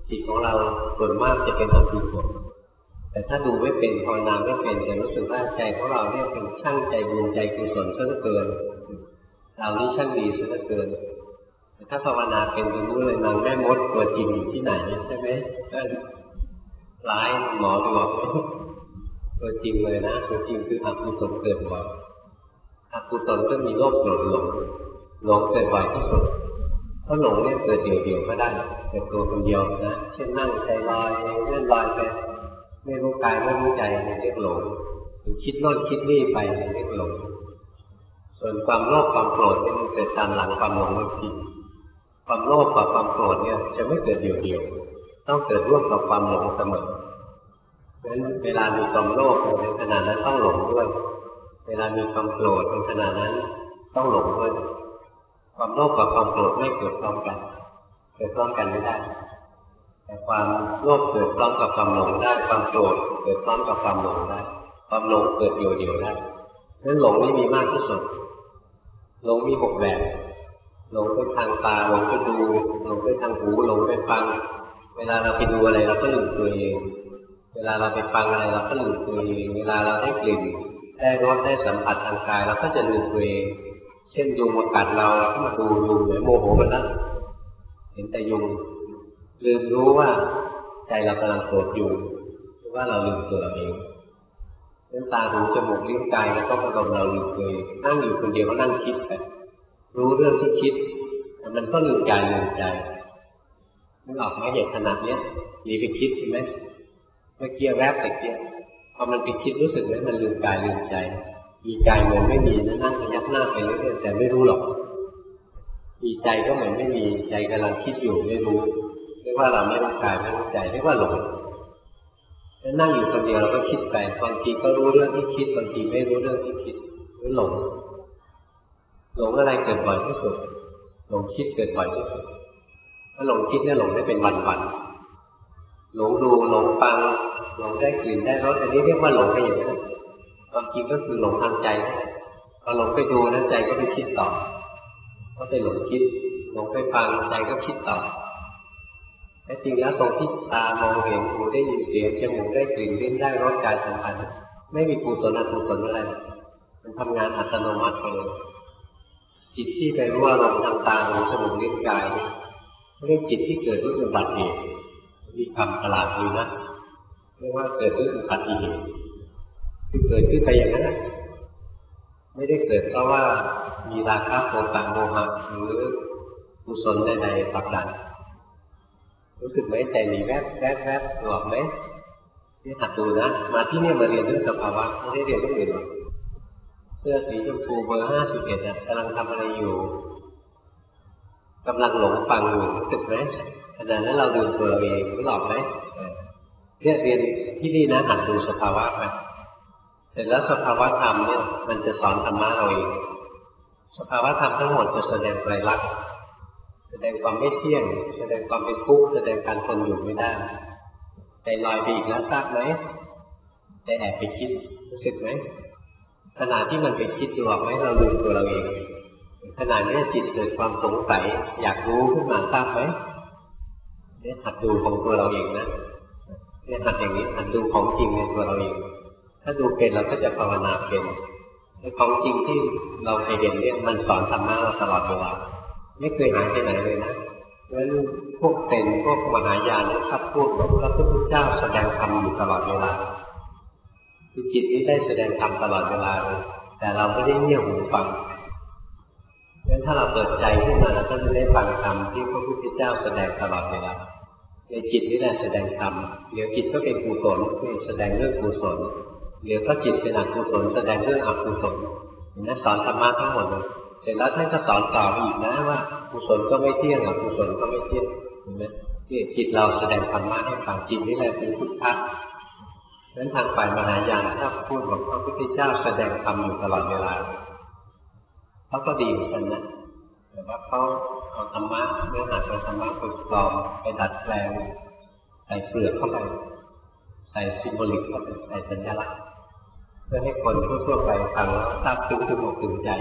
A: จิตของเราส่วนมากจะเป็นอกุศลแต่ถ้าดูไม่เป็นภาวนาไม่เป็นจะรู้สึกว่าใจของเราเนี่ยเป็นช่างใจบุญใจกุศลซะเหลือเกินเรานี่ช่างดีซะเหลือเกินแต่ถ้าภาวนาเป็นจะรู้เลยนางแม่มดตัวจริงอยู่ที่ไหนใช่ไหมก็ร้ายหมอบอกตัวจริงเลยนะตัวจริงคืออกุศลเกิดบ่อยอกุศลก็มีโลภโกรธหลงเกิดบ่อยที่สุดเพราะหลงเนี่ยเกิดเดี่ยวๆก็ได้เกิดตัวคนเดียวนะเช่นนั่งใจลอยเลื่อนลอยไปไม่รู้กายไม่รู้ใจเรียกหลงหรือคิดโน่นคิดนี่ไปเรียกหลงส่วนความโลภความโกรธเนี่ยมันเกิดตามหลังความหลงบางทีความโลภกับความโกรธเนี่ยจะไม่เกิดเดี่ยวๆต้องเกิดร่วมกับความหลงเสมอเพราะฉะนั้นเวลามีความโลภในขณะนั้นต้องหลงด้วยเวลามีความโกรธในขณะนั้นต้องหลงด้วยความโลภกับความโกรธไม่เกิดพร้อมกันเกิดพร้อมกันไม่ได้แต่ความโลภเกิดพร้อมกับความหลงได้ความโกรธเกิดพร้อมกับความหลงได้ความหลงเกิดเดี่ยวๆได้เพราะฉะนั้นหลงนี่มีมากที่สุดหลงมี6แบบหลงไปทางตาหลงไปดูหลงไปทางหูหลงไปฟังเวลาเราไปดูอะไรเราก็ลืมตัวเองเวลาเราไปฟังอะไรเราก็ลืมตัวเองเวลาเราได้กลิ่นได้รสได้สัมผัสทางกายเราก็จะลืมตัวเองเช่นยุงมากัดเราเราก็มาดูยุงเหมือนโมโหมันแล้วเห็นแต่ยุงลืมรู้ว่าใจเรากำลังโกรธยุงหรือว่าเราลืมตัวเองเรื่องตาหูจมูกลิ้นกายแล้วก็อารมณ์เราลืมตัวเองนั่งอยู่คนเดียวก็นั่งคิดไปรู้เรื่องที่คิดแต่มันก็ลืมกายลืมใจนึกออกไหมอย่างขนาดเนี้ยหนีไปคิดใช่ไหมเมื่อกี้แวบแต่เกี้ยพอมันไปคิดรู้สึกไหมมันลืมกายลืมใจมีกายเหมือนไม่มีนั่งพยักหน้าไปเรื่อยๆแต่ไม่รู้หรอกมีใจก็เหมือนไม่มีใจกำลังคิดอยู่ไม่รู้เรียกว่าเราไม่รู้กายไม่รู้ใจเรียกว่าหลงแล้วนั่งอยู่คนเดียวเราก็คิดไปบางทีก็รู้เรื่องที่คิดบางทีไม่รู้เรื่องที่คิดหรือหลงอะไรเกิดบ่อยที่สุดหลงคิดเกิดบ่อยที่สุดถ้าหลงคิดเนี่ยหลงได้เป็นวันๆหลงดูหลงฟังหลงได้กลิ่นได้รสอันนี้เรียกว่าหลงไปอย่างนั้นความจริงก็คือหลงทางใจพอหลงไปดูนั้นใจก็ไปคิดต่อก็ไปหลงคิดหลงไปฟังใจก็คิดต่อแต่จริงแล้วตรงที่ตามองเห็นหูได้ยินเสียงจมูกได้กลิ่นลิ้นได้รสกายสัมผัสไม่มีกุศลอกุศลอะไรมันทำงานอัตโนมัติไปเลยจิตที่ไปรู้อารมณ์ทางตาหูจมูกลิ้นกายเรียกจิตที่เกิดด้วยอุบัติเหตุมีคำตลาดอยู่นะเรียกว่าเกิดด้วยอุบัติเหตุที่เกิดขึ้นไปอย่างนั้นไม่ได้เกิดเพราะว่ามีราคะโทสะโมหะหรือกุศลใดๆผลักดันรู้สึกไหมใจหนีแวบหลอกไหมนี่หัดดูนะมาที่นี่มาเรียนเรื่องสภาวะไม่ได้เรียนเรื่องอื่นหรอกเสื้อสีชมพูเบอร์51กำลังทำอะไรอยู่กำลังหลงฟังอยู่รู้สึกไหมขณะนั้นเราดูตัวเราเองไม่หลอกไหมเนี่ยเรียนที่นี่นะหัดดูสภาวะไปเสร็จแล้วสภาวะธรรมเนี่ยมันจะสอนธรรมะเราเองสภาวะธรรมทั้งหมดจะแสดงไตรลักษณ์แสดงความไม่เที่ยงแสดงความเป็นทุกข์แสดงการทนอยู่ไม่ได้ใจลอยไปอีกแล้วทราบไหมใจแอบไปคิดรู้สึกไหมขณะที่มันไปคิดดูออกไหมเราลืมตัวเราเองขณะนี้จิตเกิดความสงสัยอยากรู้ขึ้นมาทราบไหมเนี่ยหัดดูของตัวเราเองนะเนี่ยหัดอย่างนี้หัดดูของจริงในตัวเราเองถ้าดูเป็นเราก็จะภาวนาเป็นในของจริงที่เราไปเห็นเนี่ยมันสอนธรรมะเราตลอดเวลาไม่เคยหายไปไหนเลยนะเพราะฉะนั้นพวกเป็นพวกมหายานเนี่ยครับพูดว่าพระพุทธเจ้าแสดงธรรมอยู่ตลอดเวลาคือจิตนี้ได้แสดงธรรมตลอดเวลาเลยแต่เราไม่ได้เงี่ยหูฟังเพราะฉะนั้นถ้าเราเปิดใจขึ้นมาเราก็จะได้ฟังธรรมที่พระพุทธเจ้าแสดงตลอดเวลาในจิตนี่แหละแสดงธรรมเดี๋ยวจิตก็เป็นกุศลคือแสดงเรื่องกุศลเดี๋ยวก็จิตเป็นอกุศลแสดงเรื่องอกุศลนั่นสอนธรรมะทั้งหมดเลยเสร็จแล้วท่านก็สอนต่อไปอีกนะว่ากุศลก็ไม่เที่ยงอกุศลก็ไม่เที่ยงเห็นไหมที่จิตเราแสดงธรรมะให้ฟังจิตนี่แหละเป็นพุทธะนั้นทางฝ่ายมหายานถ้าพูดว่าพระพุทธเจ้าแสดงธรรมอยู่ตลอดเวลาเขาก็ดีเหมือนกันนะแต่ว่าเขาเอาธรรมะเนื้อหาของธรรมะไปปลอมไปดัดแปลงใส่เปลือกเข้าไปใส่ซิมโบลิกเข้าไปใส่สัญลักษณ์เพื่อให้คนทั่วๆไปฟังแล้วซาบซึ้งถึงอกถึงใจ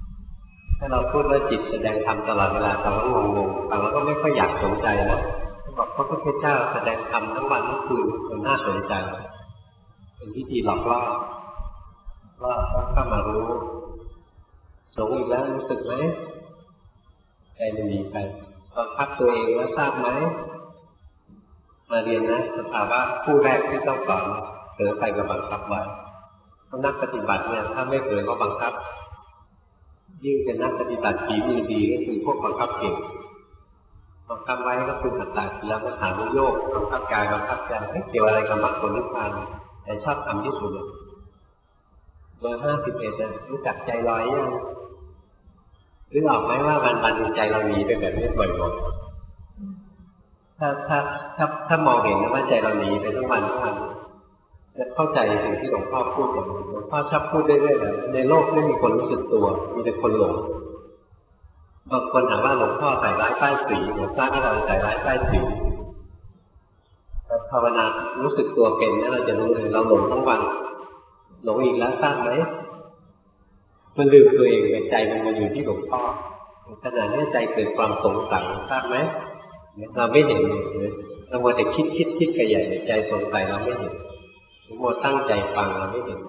A: ถ้าเราพูดว่าจิตแสดงธรรมตลอดเวลาฟังแล้วงงๆฟังแล้วก็ไม่ค่อยอยากสนใจนะบอกพระพุทธเจ้าแสดงธรรมทั้งวันทั้งคืนมันน่าสนใจเป็นวิธีหลอกล่อว่าต้องเข้ามารู้หลงอีกแล้วรู้สึกไหมใจมันหนีไปบังคับตัวเองแล้วทราบไหมมาเรียนนะสภาวะผู้แรกที่ต้องสอนเผลอไปกับบังคับไว้เพราะนักปฏิบัติเนี่ยถ้าไม่เผลอก็บังคับยิ่งเป็นนักปฏิบัติฝีมือดีก็คือพวกบังคับเก่งบังคับไว้ก็คืออัตตากิลมัฏฐานุโยคบังคับกายบังคับใจไม่เกี่ยวอะไรกับมรรคผลนิพพานแต่ชอบทำที่สุดเบอร์51เนี่ยรู้จักใจลอยยังหรือออกไหมว่าวันๆใจเราหนีไปแบบนี้บ่อยๆถ้ามองเห็นว่าใจเราหนีไปทั้งวันจะเข้าใจสิ่งที่หลวงพ่อพูดอย่างนี้หลวงพ่อชอบพูดเรื่อยๆแบบในโลกไม่มีคนรู้สึกตัวมีแต่คนหลงบางคนถามว่าหลวงพ่อใส่ร้ายป้ายสีหลวงพ่อให้เราใส่ร้ายป้ายสีภาวนารู้สึกตัวเป็นนั่นเราจะรู้เลยเราหลงทั้งวันหลงอีกแล้วทราบไหมมันลืมตัวเองในใจมันมาอยู่ที่หลวงพ่อขณะนี้ใจเกิดความสงสัยทราบไหมเราไม่เห็นเลยเราโมแต่คิดกันใหญ่ใจสงสัยเราไม่เห็นโมตั้งใจฟังเราไม่เห็น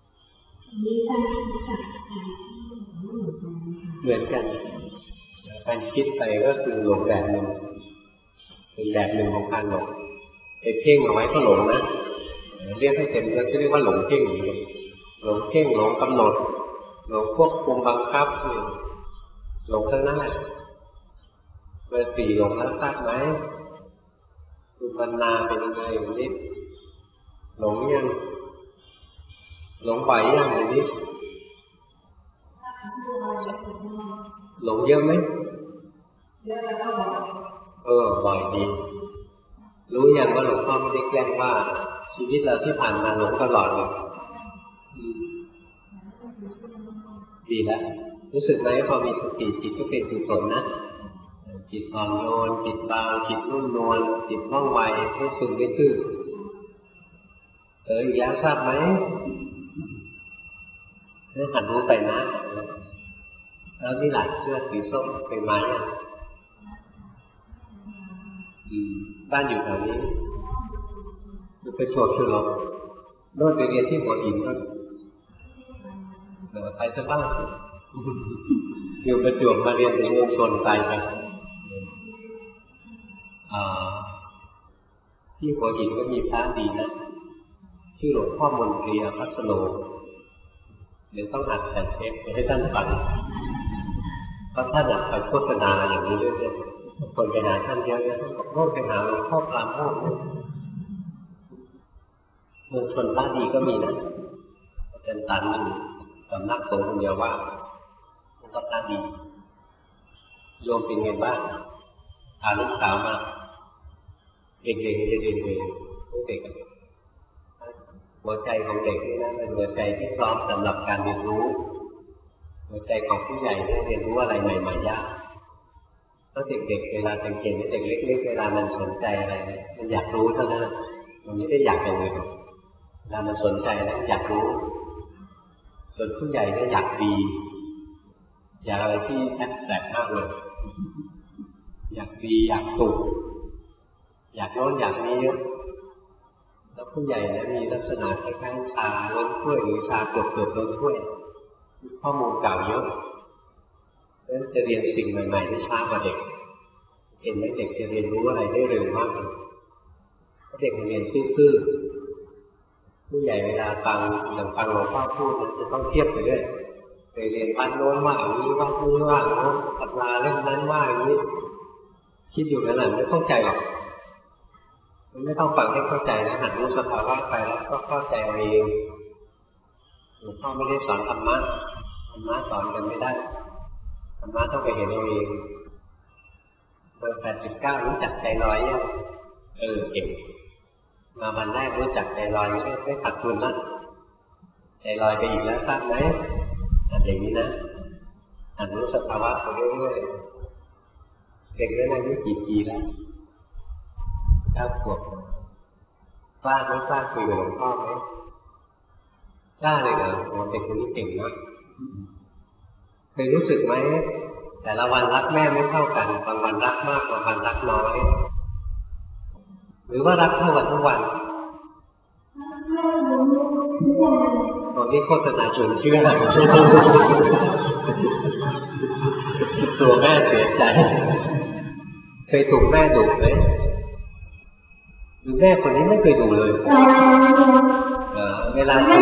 A: เหมือนกันการคิดไปก็คือหลงแบบหนึ่งเป็นแบบหนึ่งของการหลงไอ้เพ่งเอาไว้ก็หลงนะเรียกให้เต็มก็จะเรียกว่าหลงเพ่งอย่างนี้หลงเพ่งหลงกำหนดหลงควบคุมบังคับหลงทั้งนั้นแหละเบอร์4หลงแล้วทราบไหมสุวรรณาเป็นยังไงอย่างนี้หลงยังหลงบ่อยยังอย่างนี้หลงเยอะไหมบ่อยดีรู้ยังว่าหลวงพ่อไม่ได้แกล้งว่าชีวิตเราที่ผ่านมาหลงตลอดเลยดีแล้วรู้สึกไหมพอมีสติจิตก็เป็นกุศลนะจิตอ่อนโยนจิตเบาจิตนุ่มนวลจิตว่องไวไม่ซึมไม่ตื้ออีกแล้วทราบไหมหัดรู้ไปนะแล้วนี่หลานเสื้อสีส้มเป็นไม้บ้านอยู่แถวนี้ไปโชว์ชื่อเราโน่นไปเรียนที่หัวหินก็ไปซะบ้างอยู่ประจวบมาเรียนในเมืองชนไปที่หัวหินก็มีพระดีนะชื่อหลวงพ่อมนตรีอภัสโลเดี๋ยวต้องอัดแผ่นเทปไปให้ท่านฟังเพราะท่านไปโฆษณาอย่างนี้ด้วยเนี่ยคนไปหาท่านเยอะเนี่ยท่านบอกโน่นไปหาหลวงพ่อปราโมทย์เมืองชนพระดีก็มีนะอาจารย์ตันอยู่สำนักสงฆ์คนเดียวว่ามันก็พระดีโยมเป็นไงบ้างพาลูกสาวมาเด็กๆจะเรียนเองเด็กหัวใจของเด็กนี่นะเป็นหัวใจที่พร้อมสำหรับการเรียนรู้หัวใจของผู้ใหญ่ได้เรียนรู้อะไรใหม่ๆยากเพราะเด็กๆเวลาสังเกตเด็กเล็กๆเวลามันสนใจอะไรมันอยากรู้เท่านั้นมันไม่ได้อยากอย่างอื่นเวลามันสนใจแล้วอยากรู้ส่วนผู้ใหญ่ก็อยากดีอยากอะไรที่แปลกมากเลยอยากดีอยากถูกอยากโน้นอยากนี้เยอะแล้วผู้ใหญ่เนี่ยมีลักษณะคล้ายๆชาล้นถ้วยหรือชาเกือบล้นถ้วยข้อมูลเก่าเยอะเพราะฉะนั้นจะเรียนสิ่งใหม่ๆได้ช้ากว่าเด็กเห็นไหมเด็กจะเรียนรู้อะไรได้เร็วมากเลยเพราะเด็กเรียนซื่อๆผู้ใหญ่เวลาฟังอย่างฟังหลวงพ่อพูดจะต้องเทียบไปด้วยไปเรียนวัดโน้นว่าอย่างนี้วัดนี้ว่าโน้นตำราเล่มนั้นว่าอย่างนี้คิดอยู่นั่นแหละไม่เข้าใจหรอกไม่ต้องฟังให้เข้าใจนะหัดรู้สภาวะไปแล้วก็เข้าใจเองหลวงพ่อไม่ได้สอนธรรมะสอนกันไม่ได้ธรรมะต้องไปเห็นเองเบอร์89รู้จักใจลอยยังเก่งมาวันแรกรู้จักใจลอยไม่ขาดทุนนะใจลอยไปอีกแล้วทราบไหมอย่างนี้นะหัดรู้สภาวะไปเรื่อยๆเด็กได้อายุกี่ปีแล้ว9 ขวบกล้าไม่กล้าคุยกับหลวงพ่อไหมกล้าเลยเหรอโอ้เด็กคนนี้เก่งนะเคยรู้สึกไหมแต่ละวันรักแม่ไม่เท่ากันบางวันรักมากบางวันรักน้อยหรือว่ารักเท่ากันทั้งวันตอนนี้โฆษณาชวนเชื่อตัวแม่เสียใจเคยถูกแม่ดุไหมหรือแม่คนนี้ไม่เคยดุเลยเวลาถูก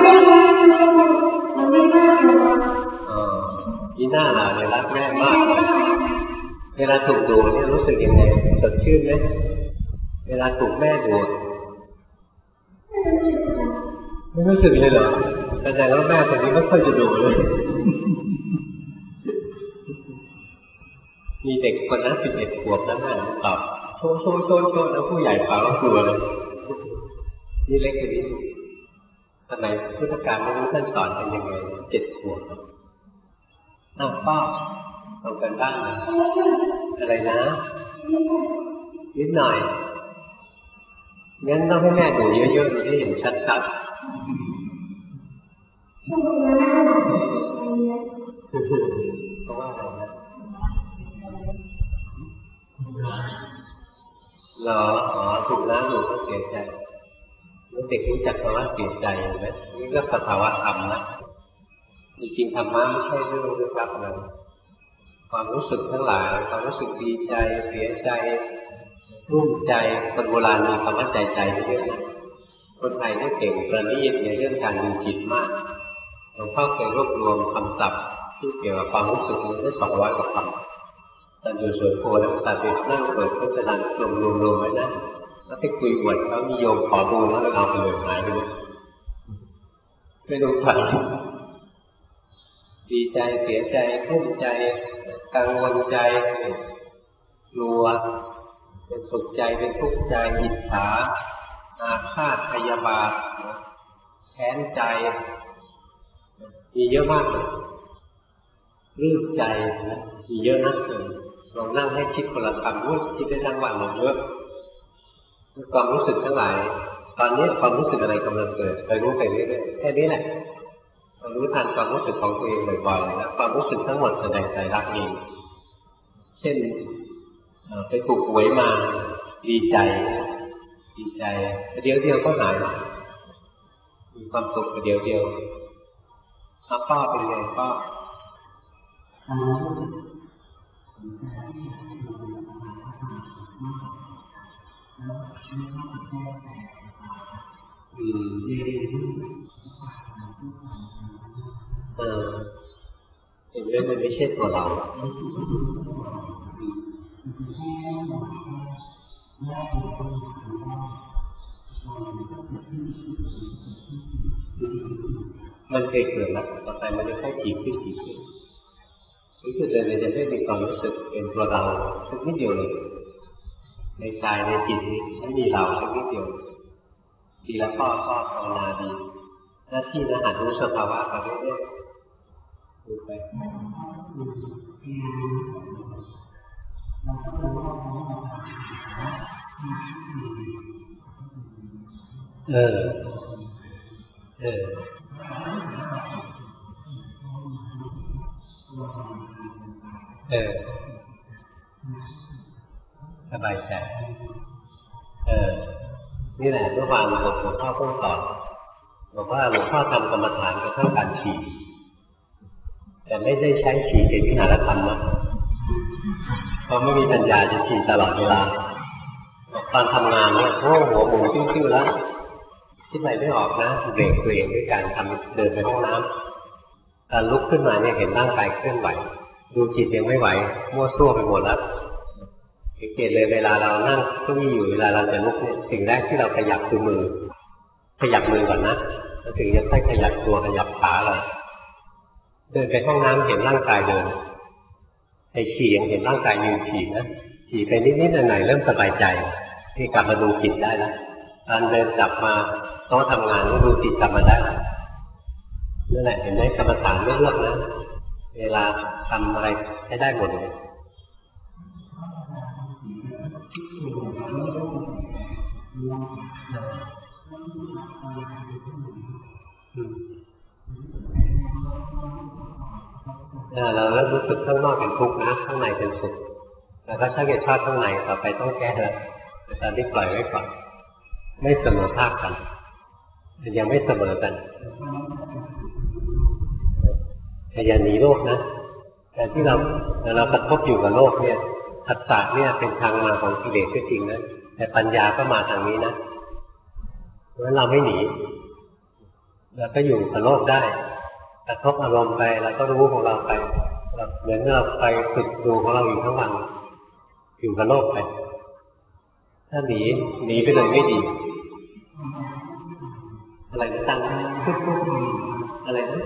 A: นี่หน้าหนาเลยรักแม่มากเวลาถูกดุเนี่ยรู้สึกยังไงสดชื่นไหมเวลาถูกแม่ดุไม่รู้สึกเลยเหรอแสดงว่าแม่คนนี้ไม่ค่อยจะดุเลยมีเด็กคนนั้น11 ขวบนั้นน่ะตอบโชว์แล้วผู้ใหญ่ฟังแล้วกลัวเลยนี่เล็กกว่านี้สมัยพุทธกาลไม่รู้ท่านสอนเป็นยังไง7 ขวบพ่อทำกันบ้านนะอะไรนะนิดหน่อยงั้นต้องให้แม่ดูเยอะๆให้เห็นชัดๆเพราะว่าอะไรนะเหรอถูกแล้วหนูก็เสียใจเด็กรู้จักคำว่าเสียใจไหมนี่ก็สภาวะธรรมนะจริงๆธรรมะไม่ใช่เรื่องลึกลับอะไรความรู้สึกทั้งหลายความรู้สึกดีใจเสียใจรุ่มใจคนโบราณมีคำว่าใจเยอะนะคนไทยนี่เก่งประณีตในเรื่องการดูจิตมากหลวงพ่อเคยรวบรวมคำศัพท์ที่เกี่ยวกับความรู้สึกนี้ได้200 กว่าคำตอนอยู่สวนโพธิ์แล้วตาติดนั่งเปิดพุทธนันท์รวมๆไว้นะแล้วไปคุยอวดเขานิยมขอดูแล้วเอาไปเลยหายไปเลยไม่ดูผ่านดีใจเสียใจกุ้มใจกังวลใจกลัวเป็นสุขใจเป็นทุกข์ใจอิจฉาอาฆาตพยาบาทแค้นใจมีเยอะมากเลยรื้อใจนะมีเยอะนะลองนั่งให้คิดคนละคำคิดได้ทั้งวันเยอะความรู้สึกทั้งหลายตอนนี้ความรู้สึกอะไรกำลังเกิดไปรู้ไปเรื่อยๆแค่นี้แหละรู้ทันความรู้สึกของตัวเองบ่อยๆแล้วความรู้สึกทั้งหมดแสดงใจรักเองเช่นไปถูกหวยมาดีใจเดียวก็หายมีความสุขเดียวป้าเป็นไงป้าเห็นไหมมันไม่ใช่ตัวเรามันเคยเกิดแล้วต่อไปมันจะค่อยถี่ขึ้นรู้สึกเลยมันจะไม่มีความรู้สึกเป็นตัวเราสักนิดเดียวเลยในกายในจิตนี้ไม่มีเราสักนิดเดียวทีละข้อภาวนาดีหน้าที่นะหัดรู้สภาวะไปเรื่อยๆดูไปสบายใจนี่แหละเมื่อวานหลวงพ่อเพิ่งสอนบอกว่าหลวงพ่อทำกรรมฐานกับเท่าการฉี่แต่ไม่ได้ใช้ฉี่เป็นวิหารธรรมนะเพราะไม่มีปัญญาจะฉี่ตลอดเวลาตอนทำงานเนี่ยหัวหมุนติ้วๆแล้วคิดอะไรไม่ออกนะเบรกตัวเองด้วยการทำเดินไปห้องน้ำตอนลุกขึ้นมาเนี่ยเห็นร่างกายเคลื่อนไหวดูจิตยังไม่ไหวมั่วซั่วไปหมดแล้วสังเกตเลยเวลาเรานั่งก็มีอยู่เวลาเราจะลุกเนี่ยสิ่งแรกที่เราขยับคือมือก่อนนะแล้วถึงจะค่อยขยับตัวขยับขาเราเดินไปห้องน้ำเห็นร่างกายเดินไอ้ฉี่ยังเห็นร่างกายยืนฉี่นะฉี่ไปนิดๆหน่อยๆเริ่มสบายใจที่กลับมาดูจิตได้แล้วตอนเดินกลับมาโต๊ะทำงานก็ดูจิตกลับมาได้นั่นแหละเห็นไหมกรรมฐานไม่เลือกนะเวลาทำอะไรให้ได้หมดเลยเราเริ่มรู้สึกข้างนอกเป็นทุกข์นะข้างในเป็นสุขแล้วก็ถ้าเกิดชอบข้างในต่อไปต้องแก้แล้วแต่ตอนนี้ปล่อยไว้ก่อนไม่เสมอภาคกันยังไม่เสมอกันแต่อย่าหนีโลกนะแต่ที่เราประคบอยู่กับโลกเนี่ยผัสสะเนี่ยเป็นทางมาของกิเลสก็จริงนะแต่ปัญญาก็มาทางนี้นะเพราะฉะนั้นเราไม่หนีเราก็อยู่กับโลกได้กระทบอารมณ์ไปแล้วก็รู้ของเราไปเหมือนเราไปฝึกดูของเราอยู่ทั้งวันอยู่กับโลกไปถ้าหนีไปเลยไม่ดีอะไรนะตั้งอะไรนะ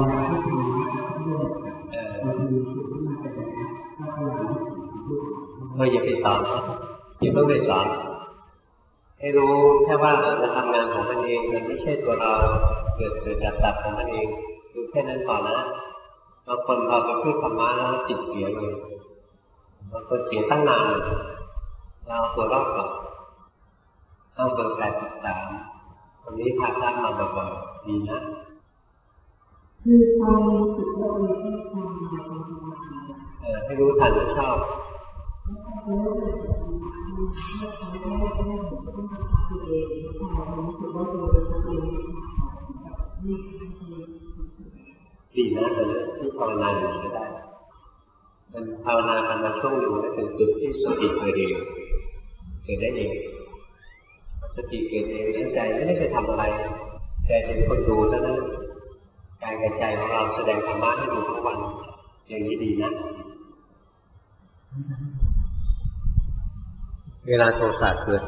A: อย่าไปสอนอย่าต้องไปสอนให้รู้แค่ว่ามันทำงานของมันเองมันไม่ใช่ตัวเราเกิดดับของมันเองดูแค่นั้นก่อนนะบางคนพอไปพูดธรรมะแล้วจิตเสียเลยบางคนเสียตั้งนานเราตัวรอดก่อนเข้าเบอร์83วันนี้พาท่านมาบ่อยๆดีนะ
C: คือความรู้สึกว่า
A: ให้รู้ทันและชอบดีนะแต่ที่ภาวนาอยู่ก็ได้มันภาวนากันมาช่วงหนึ่งแล้วถึงจุดที่สติเกิดเองเกิดได้เองสติเกิดเองใจไม่ได้ไปทำอะไรใจเป็นคนดูเท่านั้นกายกับใจของเราแสดงธรรมะให้ดูทุกวันอย่างนี้ดีนะเวลาโทสะเกิด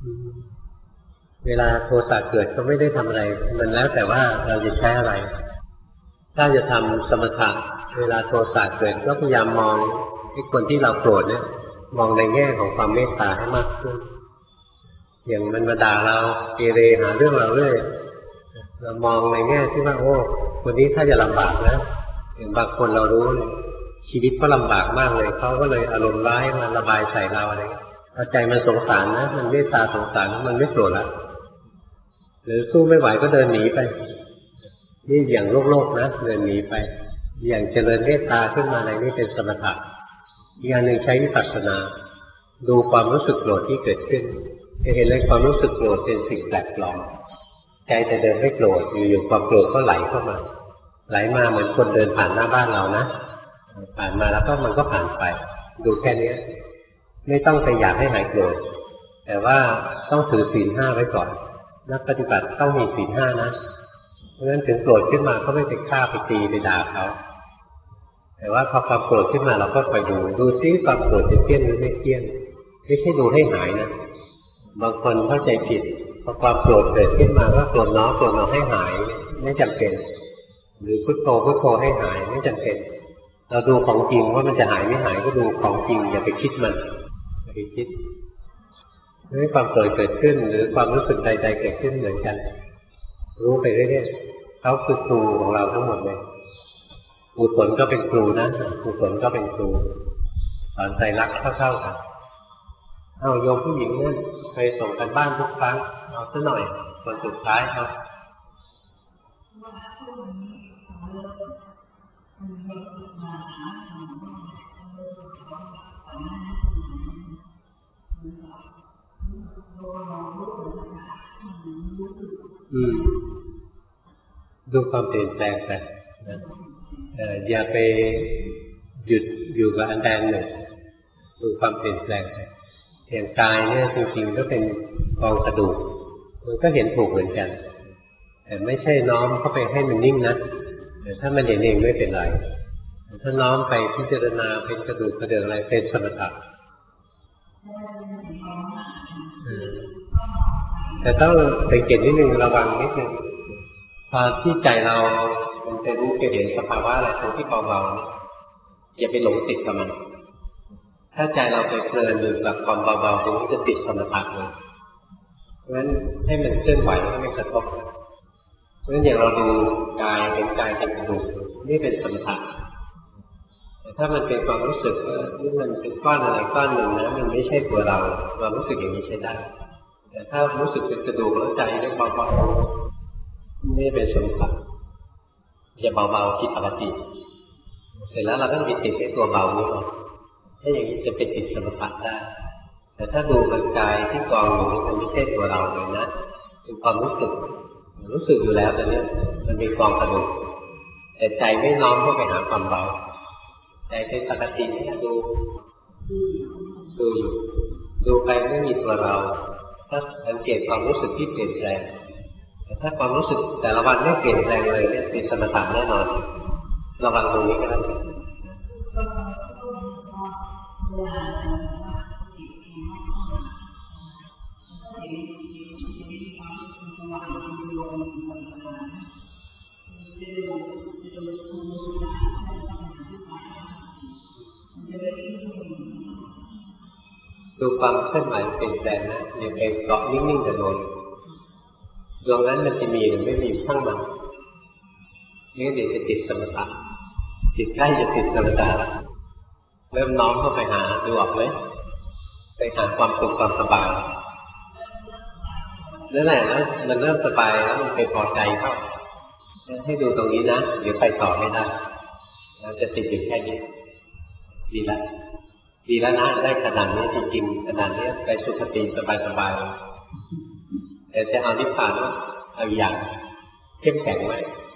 A: ก็ไม่ได้ทำอะไรมันแล้วแต่ว่าเราจะใช้อะไรถ้าจะทำสมถะเวลาโทสะเกิดก็พยายามมองไอ้คนที่เราโกรธเนี่ยมองในแง่ของความเมตตาให้มากขึ้นอย่างมันมาด่าเราเกเรหาเรื่องเราเรื่อยเรามองในแง่ที่ว่าโอ้คนนี้ถ้าจะลำบากนะอย่างบางคนเรารู้ชีวิตก็ลำบากมากเลยเขาก็เลยอารมณ์ร้ายมาระบายใส่เราอะไรเอาใจมันสงสารนะมันเมตตาสงสารมันไม่โกรธแล้วหรือสู้ไม่ไหวก็เดินหนีไปนี่อย่างโลกนะเดินหนีไปอย่างเจริญเมตตาขึ้นมาในนี้เป็นสมถะอีกอันหนึ่งใช้วิปัสสนาดูความรู้สึกโกรธที่เกิดขึ้นจะเห็นเลยความรู้สึกโกรธเป็นสิ่งแปลกปลอมใจจะเดินไม่โกรธอยู่ๆความโกรธก็ไหลเข้ามาไหลมาเหมือนคนเดินผ่านหน้าบ้านเรานะผ่านมาแล้วก็มันก็ผ่านไปดูแค่นี้ไม่ต้องไปอยากให้หายโกรธแต่ว่าต้องถือศีล 5ไว้ก่อนนักปฏิบัติต้องมีศีล 5นะเพราะฉะนั้นถึงโกรธขึ้นมาก็ไม่ไปฆ่าไปตีไปด่าเขาแต่ว่าพอความโกรธขึ้นมาเราก็ไปดูซิความโกรธจะเที่ยงหรือไม่เที่ยงไม่ใช่ดูให้หายนะบางคนเข้าใจผิดพอความโกรธเกิดขึ้นมาว่าโกรธน้อให้หายไม่จำเป็นหรือพุทโธให้หายไม่จำเป็นเราดูของจริงว่ามันจะหายไม่หายก็ดูของจริงอย่าไปคิดมันอย่าไปคิดเมื่อความโกรธเกิดขึ้นหรือความรู้สึกใดๆเกิดขึ้นเหมือนกันรู้ไปเรื่อยๆเขาคือครูของเราทั้งหมดเลยกุศลก็เป็นครูนะกุศลก็เป็นครูสอนใจรักเท่าๆกันเอาโยมผู้หญิงนั่นเคยส่งกันบ้านทุกครั้งเอาซะหน่อยคนสุดท้ายครับดูความเปลี่ยนแปลงไปนะอย่าไปหยุดอยู่กับอันใดหนึ่งดูความเปลี่ยนแปลงไปอย่างกายเนี่ยจริงๆก็เป็นกองกระดูกมันก็เห็นถูกเหมือนกันแต่ไม่ใช่น้อมเข้าไปให้มันนิ่งนะแต่ถ้ามันเห็นเองไม่เป็นไรถ้าน้อมไปพิจารณาเป็นกระดูกกระเดื่องอะไรเป็นสมถะแต่ต้องสังเกตนิดนึงระวังนิดนึงพอที่ใจเรามันจะรู้จะเห็นสภาวะอะไรตรงที่เบาๆอย่าไปหลงติดกับมันถ้าใจเราไปเพลินอยู่กับความเบาๆตรงนี้จะติดสมถะเลยเพราะฉะนั้นให้มันเคลื่อนไหวให้ไม่กระทบเพราะฉะนั้นอย่างเราดูกายเป็นกายเป็นกระดูกนี่เป็นสมถะแต่ถ้ามันเป็นความรู้สึกนี่มันเป็นก้อนอะไรก้อนหนึ่งนะมันไม่ใช่ตัวเราความรู้สึกอย่างนี้ใช้ได้แต่ถ้ารู้สึกเป็นกระดูกแล้วใจได้เบาๆนี่เป็นสมถะอย่าเบาๆคิดปกติเสร็จแล้วเราต้องไปติดในตัวเบานี่ก่อนถ้าอย่างนี้จะเป็นติดสมถะได้แต่ถ้าดูมันกายที่กองอยู่นี่มันไม่ใช่ตัวเราเลยนะเป็นความรู้สึกอยู่แล้วแต่เนี้ยมันมีกองกระดูกแต่ใจไม่น้อมเข้าไปหาความเบาใจเป็นปกติเนี่ยดูอยู่ดูไปไม่มีตัวเราถ้าสังเกตความรู้สึกที่เปลี่ยนแปลงแต่ถ้าความรู้สึกแต่ละวันไม่เปลี่ยนแปลงเลยเนี่ยเป็นสมถะแน่นอนระวังตรงนี้ก็ได้ดูความเคลื่อนไหวเปลี่ยนแปลงนะอย่าไปเกาะนิ่งๆกับดวงนั้นมันจะมีหรือไม่มีช่างมันนี่เดี๋ยวจะติดสมถะจิตใกล้จะติดสมถะเริ่มน้อมเข้าไปหาดูออกไหมไปหาความสุขความสบายนั่นแหละนะมันเริ่มสบายแล้วมันเป็นพอใจเข้าให้ดูตรงนี้นะเดี๋ยวไปต่อไม่ได้เราจะติดอยู่แค่นี้ดีแล้วนะได้ขนาดนี้จริงๆขนาดนี้ไปสุขติสบายๆแต่จะเอานิพพานว่าเอาอย่างเข้มแข็งไว้